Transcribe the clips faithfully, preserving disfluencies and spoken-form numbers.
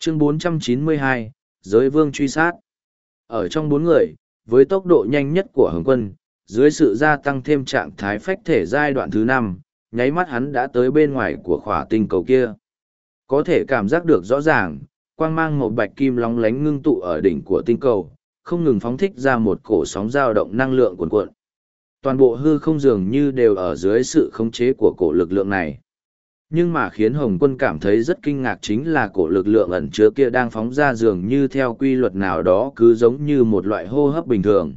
Chương bốn trăm chín mươi hai, Giới Vương truy sát. Ở trong bốn người, với tốc độ nhanh nhất của Hồng Quân, dưới sự gia tăng thêm trạng thái phách thể giai đoạn thứ năm, nháy mắt hắn đã tới bên ngoài của khỏa tinh cầu kia. Có thể cảm giác được rõ ràng, quang mang một bạch kim lóng lánh ngưng tụ ở đỉnh của tinh cầu, không ngừng phóng thích ra một cổ sóng dao động năng lượng cuồn cuộn. Toàn bộ hư không dường như đều ở dưới sự khống chế của cổ lực lượng này. Nhưng mà khiến Hồng Quân cảm thấy rất kinh ngạc chính là cổ lực lượng ẩn chứa kia đang phóng ra dường như theo quy luật nào đó cứ giống như một loại hô hấp bình thường.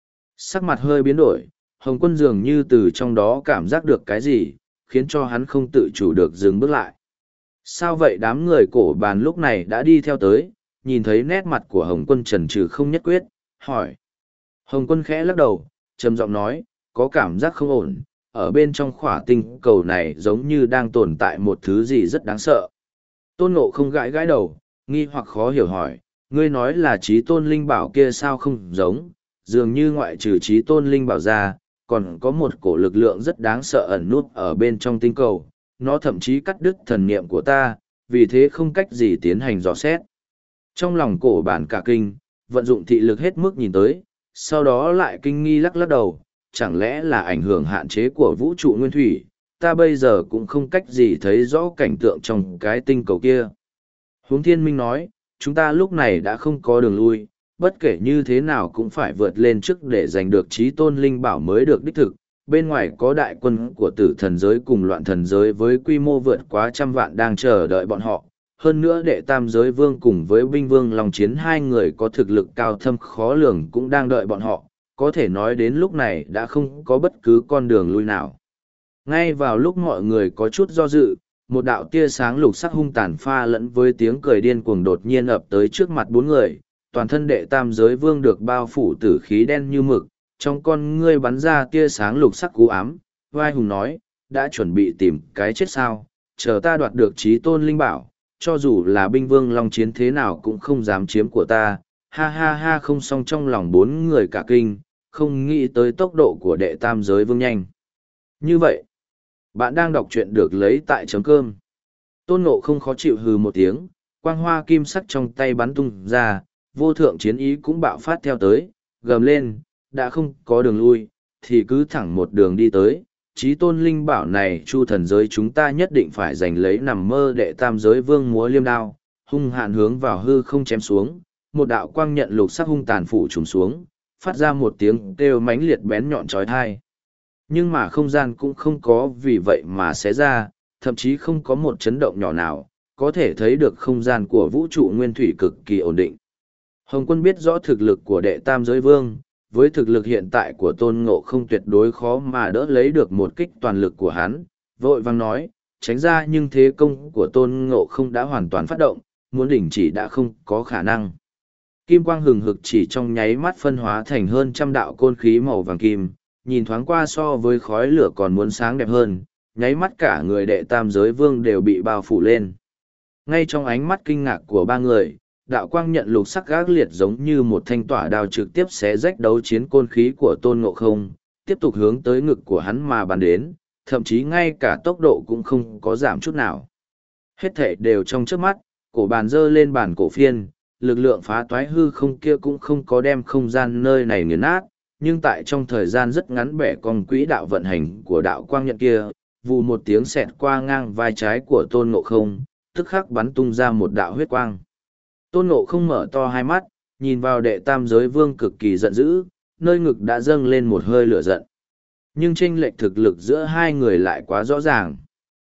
Sắc mặt hơi biến đổi, Hồng Quân dường như từ trong đó cảm giác được cái gì, khiến cho hắn không tự chủ được dừng bước lại. Sao vậy? Đám người cổ bàn lúc này đã đi theo tới, nhìn thấy nét mặt của Hồng Quân chần chừ không nhất quyết, hỏi. Hồng Quân khẽ lắc đầu, trầm giọng nói, có cảm giác không ổn, ở bên trong khỏa tinh cầu này giống như đang tồn tại một thứ gì rất đáng sợ. Tôn Ngộ không gãi gãi đầu, nghi hoặc khó hiểu hỏi, ngươi nói là Chí Tôn Linh Bảo kia sao không giống, dường như ngoại trừ Chí Tôn Linh Bảo ra, còn có một cổ lực lượng rất đáng sợ ẩn nút ở bên trong tinh cầu, nó thậm chí cắt đứt thần niệm của ta, vì thế không cách gì tiến hành dò xét. Trong lòng cổ bản cả kinh, vận dụng thị lực hết mức nhìn tới, sau đó lại kinh nghi lắc lắc đầu, chẳng lẽ là ảnh hưởng hạn chế của vũ trụ nguyên thủy, ta bây giờ cũng không cách gì thấy rõ cảnh tượng trong cái tinh cầu kia. Huống Thiên Minh nói, chúng ta lúc này đã không có đường lui, bất kể như thế nào cũng phải vượt lên trước để giành được Chí Tôn Linh Bảo mới được đích thực. Bên ngoài có đại quân của tử thần giới cùng loạn thần giới với quy mô vượt quá trăm vạn đang chờ đợi bọn họ. Hơn nữa đệ tam giới vương cùng với binh vương Long Chiến hai người có thực lực cao thâm khó lường cũng đang đợi bọn họ, có thể nói đến lúc này đã không có bất cứ con đường lui nào. Ngay vào lúc mọi người có chút do dự, một đạo tia sáng lục sắc hung tàn pha lẫn với tiếng cười điên cuồng đột nhiên ập tới trước mặt bốn người, toàn thân đệ tam giới vương được bao phủ tử khí đen như mực, trong con ngươi bắn ra tia sáng lục sắc cú ám, vai hùng nói, đã chuẩn bị tìm cái chết sao, chờ ta đoạt được Chí Tôn Linh Bảo, cho dù là binh vương Long Chiến thế nào cũng không dám chiếm của ta, ha ha ha. Không xong, trong lòng bốn người cả kinh, không nghĩ tới tốc độ của đệ tam giới vương nhanh. Như vậy, bạn đang đọc truyện được lấy tại chấm cơm. Tôn Ngộ không khó chịu hừ một tiếng, quang hoa kim sắc trong tay bắn tung ra, vô thượng chiến ý cũng bạo phát theo tới, gầm lên, đã không có đường lui, thì cứ thẳng một đường đi tới. Chí Tôn Linh Bảo này Chu thần giới chúng ta nhất định phải giành lấy. Nằm mơ đệ tam giới vương múa liêm đao, hung hạn hướng vào hư không chém xuống, một đạo quang nhận lục sắc hung tàn phủ trùm xuống, phát ra một tiếng kêu mãnh liệt bén nhọn chói tai. Nhưng mà không gian cũng không có vì vậy mà xé ra, thậm chí không có một chấn động nhỏ nào, có thể thấy được không gian của vũ trụ nguyên thủy cực kỳ ổn định. Hồng Quân biết rõ thực lực của đệ tam giới vương, với thực lực hiện tại của Tôn Ngộ không tuyệt đối khó mà đỡ lấy được một kích toàn lực của hắn, vội vang nói, tránh ra, nhưng thế công của Tôn Ngộ không đã hoàn toàn phát động, muốn đình chỉ đã không có khả năng. Kim quang hừng hực chỉ trong nháy mắt phân hóa thành hơn trăm đạo côn khí màu vàng kim, nhìn thoáng qua so với khói lửa còn muốn sáng đẹp hơn, nháy mắt cả người đệ tam giới vương đều bị bao phủ lên. Ngay trong ánh mắt kinh ngạc của ba người, đạo quang nhận lục sắc gác liệt giống như một thanh tỏa đao trực tiếp xé rách đấu chiến côn khí của Tôn Ngộ không, tiếp tục hướng tới ngực của hắn mà bắn đến, thậm chí ngay cả tốc độ cũng không có giảm chút nào. Hết thể đều trong trước mắt, cổ bàn dơ lên bàn cổ phiên, lực lượng phá toái hư không kia cũng không có đem không gian nơi này nghiền nát, nhưng tại trong thời gian rất ngắn bẻ cong quỹ đạo vận hành của đạo quang nhận kia, vù một tiếng xẹt qua ngang vai trái của Tôn Ngộ không, tức khắc bắn tung ra một đạo huyết quang. Tôn Ngộ không mở to hai mắt, nhìn vào đệ tam giới vương cực kỳ giận dữ, nơi ngực đã dâng lên một hơi lửa giận. Nhưng chênh lệch thực lực giữa hai người lại quá rõ ràng.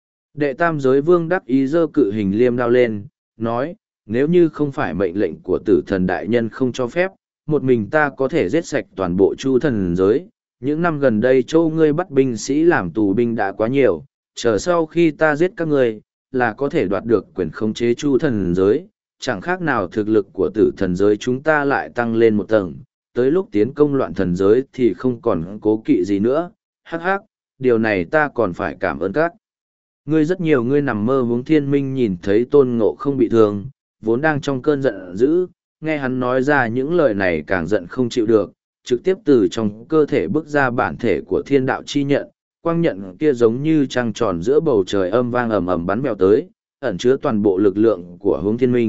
Đệ tam giới vương đắc ý giơ cự hình liêm đao lên, nói, nếu như không phải mệnh lệnh của tử thần đại nhân không cho phép, một mình ta có thể giết sạch toàn bộ Chu thần giới. Những năm gần đây châu ngươi bắt binh sĩ làm tù binh đã quá nhiều, chờ sau khi ta giết các ngươi, là có thể đoạt được quyền khống chế Chu thần giới, chẳng khác nào thực lực của tử thần giới chúng ta lại tăng lên một tầng, tới lúc tiến công loạn thần giới thì không còn cố kỵ gì nữa, hắc hắc, điều này ta còn phải cảm ơn các ngươi rất nhiều. Ngươi nằm mơ. Hướng Thiên Minh nhìn thấy Tôn Ngộ không bị thương, vốn đang trong cơn giận dữ, nghe hắn nói ra những lời này càng giận không chịu được, trực tiếp từ trong cơ thể bước ra bản thể của thiên đạo chi nhận, quang nhận kia giống như trăng tròn giữa bầu trời âm vang ầm ầm bắn vèo tới, ẩn chứa toàn bộ lực lượng của Hướng Thiên Minh,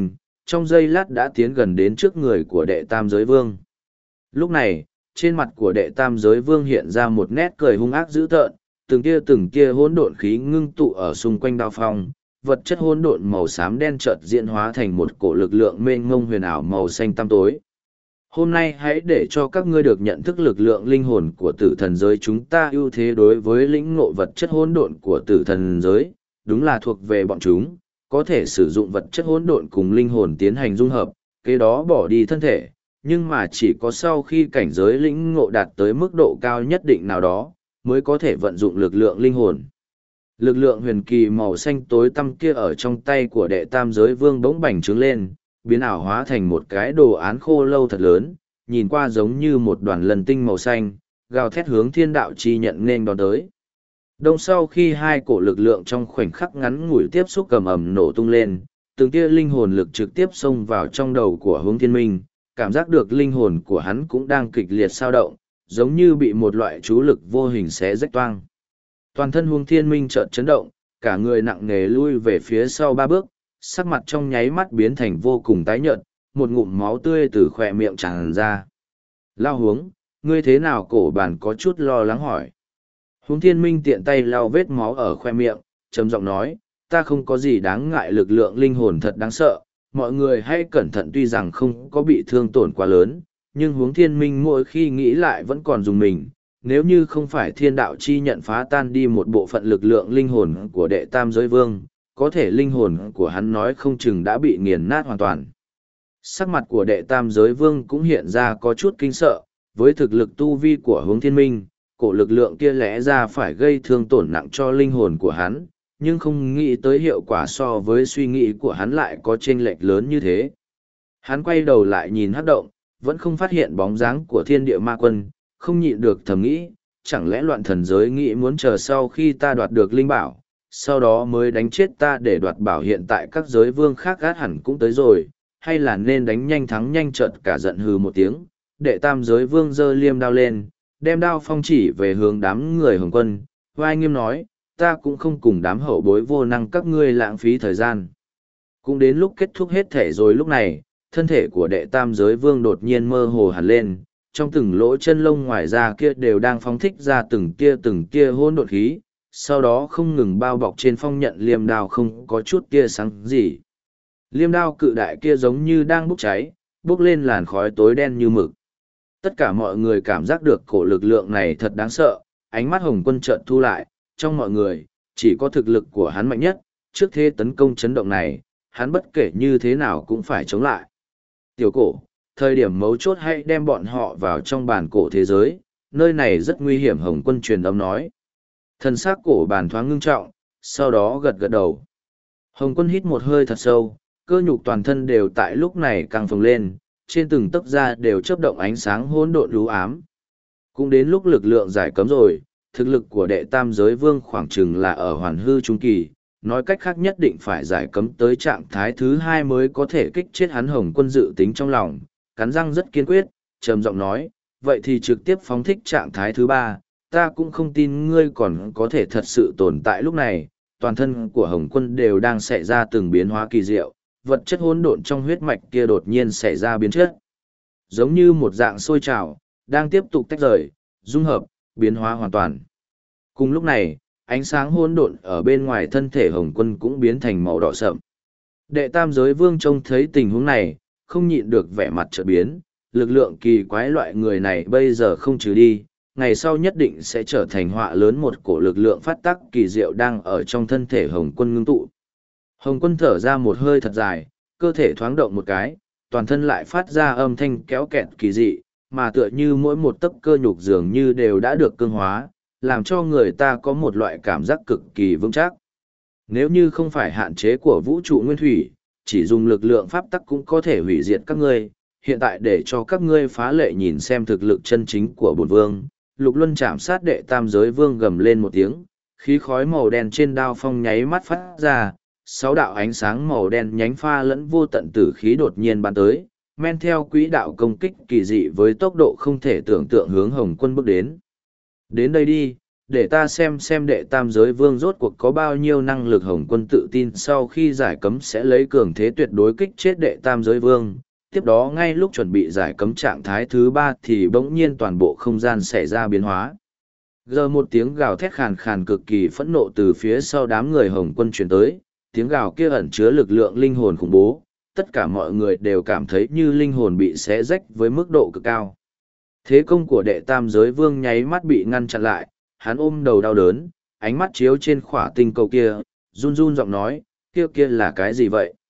trong giây lát đã tiến gần đến trước người của đệ tam giới vương. Lúc này, trên mặt của đệ tam giới vương hiện ra một nét cười hung ác dữ tợn, từng kia từng kia hỗn độn khí ngưng tụ ở xung quanh đao phong, vật chất hỗn độn màu xám đen chợt diễn hóa thành một cổ lực lượng mênh mông huyền ảo màu xanh tăm tối. Hôm nay hãy để cho các ngươi được nhận thức lực lượng linh hồn của tử thần giới chúng ta ưu thế đối với lĩnh ngộ vật chất hỗn độn của tử thần giới, đúng là thuộc về bọn chúng, có thể sử dụng vật chất hỗn độn cùng linh hồn tiến hành dung hợp, kế đó bỏ đi thân thể, nhưng mà chỉ có sau khi cảnh giới lĩnh ngộ đạt tới mức độ cao nhất định nào đó, mới có thể vận dụng lực lượng linh hồn. Lực lượng huyền kỳ màu xanh tối tăm kia ở trong tay của đệ tam giới vương bỗng bành trướng lên, biến ảo hóa thành một cái đồ án khô lâu thật lớn, nhìn qua giống như một đoàn lần tinh màu xanh, gào thét hướng thiên đạo chi nhận nên đón tới. Đông sau khi hai cổ lực lượng trong khoảnh khắc ngắn ngủi tiếp xúc cầm ầm nổ tung lên, từng tia linh hồn lực trực tiếp xông vào trong đầu của Hướng Thiên Minh, cảm giác được linh hồn của hắn cũng đang kịch liệt sao động, giống như bị một loại chú lực vô hình xé rách toang. Toàn thân Hướng Thiên Minh chợt chấn động, cả người nặng nề lui về phía sau ba bước, sắc mặt trong nháy mắt biến thành vô cùng tái nhợt, một ngụm máu tươi từ khỏe miệng tràn ra. Lao Hướng, ngươi thế nào? Cổ bàn có chút lo lắng hỏi. Hướng Thiên Minh tiện tay lau vết máu ở khoe miệng, trầm giọng nói, ta không có gì đáng ngại, lực lượng linh hồn thật đáng sợ, mọi người hãy cẩn thận. Tuy rằng không có bị thương tổn quá lớn, nhưng Hướng Thiên Minh mỗi khi nghĩ lại vẫn còn dùng mình. Nếu như không phải thiên đạo chi nhận phá tan đi một bộ phận lực lượng linh hồn của đệ tam giới vương, có thể linh hồn của hắn nói không chừng đã bị nghiền nát hoàn toàn. Sắc mặt của đệ tam giới vương cũng hiện ra có chút kinh sợ, với thực lực tu vi của Hướng Thiên Minh, cổ lực lượng kia lẽ ra phải gây thương tổn nặng cho linh hồn của hắn, nhưng không nghĩ tới hiệu quả so với suy nghĩ của hắn lại có chênh lệch lớn như thế. Hắn quay đầu lại nhìn hắc động, vẫn không phát hiện bóng dáng của thiên địa ma quân, không nhịn được thầm nghĩ, chẳng lẽ loạn thần giới nghĩ muốn chờ sau khi ta đoạt được linh bảo, sau đó mới đánh chết ta để đoạt bảo. Hiện tại các giới vương khác gát hẳn cũng tới rồi, hay là nên đánh nhanh thắng nhanh? Chợt cả giận hừ một tiếng, đệ tam giới vương giơ liêm đao lên, đem đao phong chỉ về hướng đám người Hồng Quân, vai nghiêm nói, ta cũng không cùng đám hậu bối vô năng các ngươi lãng phí thời gian. Cũng đến lúc kết thúc hết thể rồi. Lúc này, thân thể của đệ tam giới vương đột nhiên mơ hồ hẳn lên, trong từng lỗ chân lông ngoài ra kia đều đang phóng thích ra từng tia từng tia hỗn độn khí, sau đó không ngừng bao bọc trên phong nhận liêm đao không có chút tia sáng gì. Liêm đao cự đại kia giống như đang bốc cháy, bốc lên làn khói tối đen như mực. Tất cả mọi người cảm giác được cổ lực lượng này thật đáng sợ, ánh mắt Hồng Quân chợt thu lại, trong mọi người, chỉ có thực lực của hắn mạnh nhất, trước thế tấn công chấn động này, hắn bất kể như thế nào cũng phải chống lại. Tiểu cổ, thời điểm mấu chốt hãy đem bọn họ vào trong bản cổ thế giới, nơi này rất nguy hiểm. Hồng Quân truyền âm nói. Thần sắc cổ bàn thoáng ngưng trọng, sau đó gật gật đầu. Hồng Quân hít một hơi thật sâu, cơ nhục toàn thân đều tại lúc này căng phồng lên, trên từng tấc da đều chớp động ánh sáng hỗn độn u ám. Cũng đến lúc lực lượng giải cấm rồi, thực lực của đệ tam giới vương khoảng chừng là ở hoàn hư trung kỳ, nói cách khác nhất định phải giải cấm tới trạng thái thứ hai mới có thể kích chết hắn. Hồng Quân dự tính trong lòng, cắn răng rất kiên quyết, trầm giọng nói, vậy thì trực tiếp phóng thích trạng thái thứ ba, ta cũng không tin ngươi còn có thể thật sự tồn tại. Lúc này, toàn thân của Hồng Quân đều đang xảy ra từng biến hóa kỳ diệu, vật chất hỗn độn trong huyết mạch kia đột nhiên xảy ra biến chất, giống như một dạng sôi trào, đang tiếp tục tách rời, dung hợp, biến hóa hoàn toàn. Cùng lúc này, ánh sáng hỗn độn ở bên ngoài thân thể Hồng Quân cũng biến thành màu đỏ sậm. Đệ tam giới vương trông thấy tình huống này, không nhịn được vẻ mặt chợt biến, lực lượng kỳ quái loại người này bây giờ không trừ đi, ngày sau nhất định sẽ trở thành họa lớn. Một cổ lực lượng phát tắc kỳ diệu đang ở trong thân thể Hồng Quân ngưng tụ. Hồng Quân thở ra một hơi thật dài, cơ thể thoáng động một cái, toàn thân lại phát ra âm thanh kéo kẹt kỳ dị, mà tựa như mỗi một tấc cơ nhục dường như đều đã được cương hóa, làm cho người ta có một loại cảm giác cực kỳ vững chắc. Nếu như không phải hạn chế của vũ trụ nguyên thủy, chỉ dùng lực lượng pháp tắc cũng có thể hủy diệt các ngươi. Hiện tại để cho các ngươi phá lệ nhìn xem thực lực chân chính của bổn vương. Lục Luân chạm sát đệ tam giới vương gầm lên một tiếng, khí khói màu đen trên đao phong nháy mắt phát ra, sáu đạo ánh sáng màu đen nhánh pha lẫn vô tận tử khí đột nhiên bắn tới, men theo quỹ đạo công kích kỳ dị với tốc độ không thể tưởng tượng hướng Hồng Quân bước đến. Đến đây đi, để ta xem xem đệ tam giới vương rốt cuộc có bao nhiêu năng lực. Hồng quân tự tin sau khi giải cấm sẽ lấy cường thế tuyệt đối kích chết đệ tam giới vương. Tiếp đó ngay lúc chuẩn bị giải cấm trạng thái thứ ba thì bỗng nhiên toàn bộ không gian xảy ra biến hóa. Giờ một tiếng gào thét khàn khàn cực kỳ phẫn nộ từ phía sau đám người Hồng quân truyền tới, tiếng gào kia ẩn chứa lực lượng linh hồn khủng bố, tất cả mọi người đều cảm thấy như linh hồn bị xé rách với mức độ cực cao. Thế công của đệ tam giới vương nháy mắt bị ngăn chặn lại, hắn ôm đầu đau đớn, ánh mắt chiếu trên khỏa tinh cầu kia, run run giọng nói, kia kia là cái gì vậy?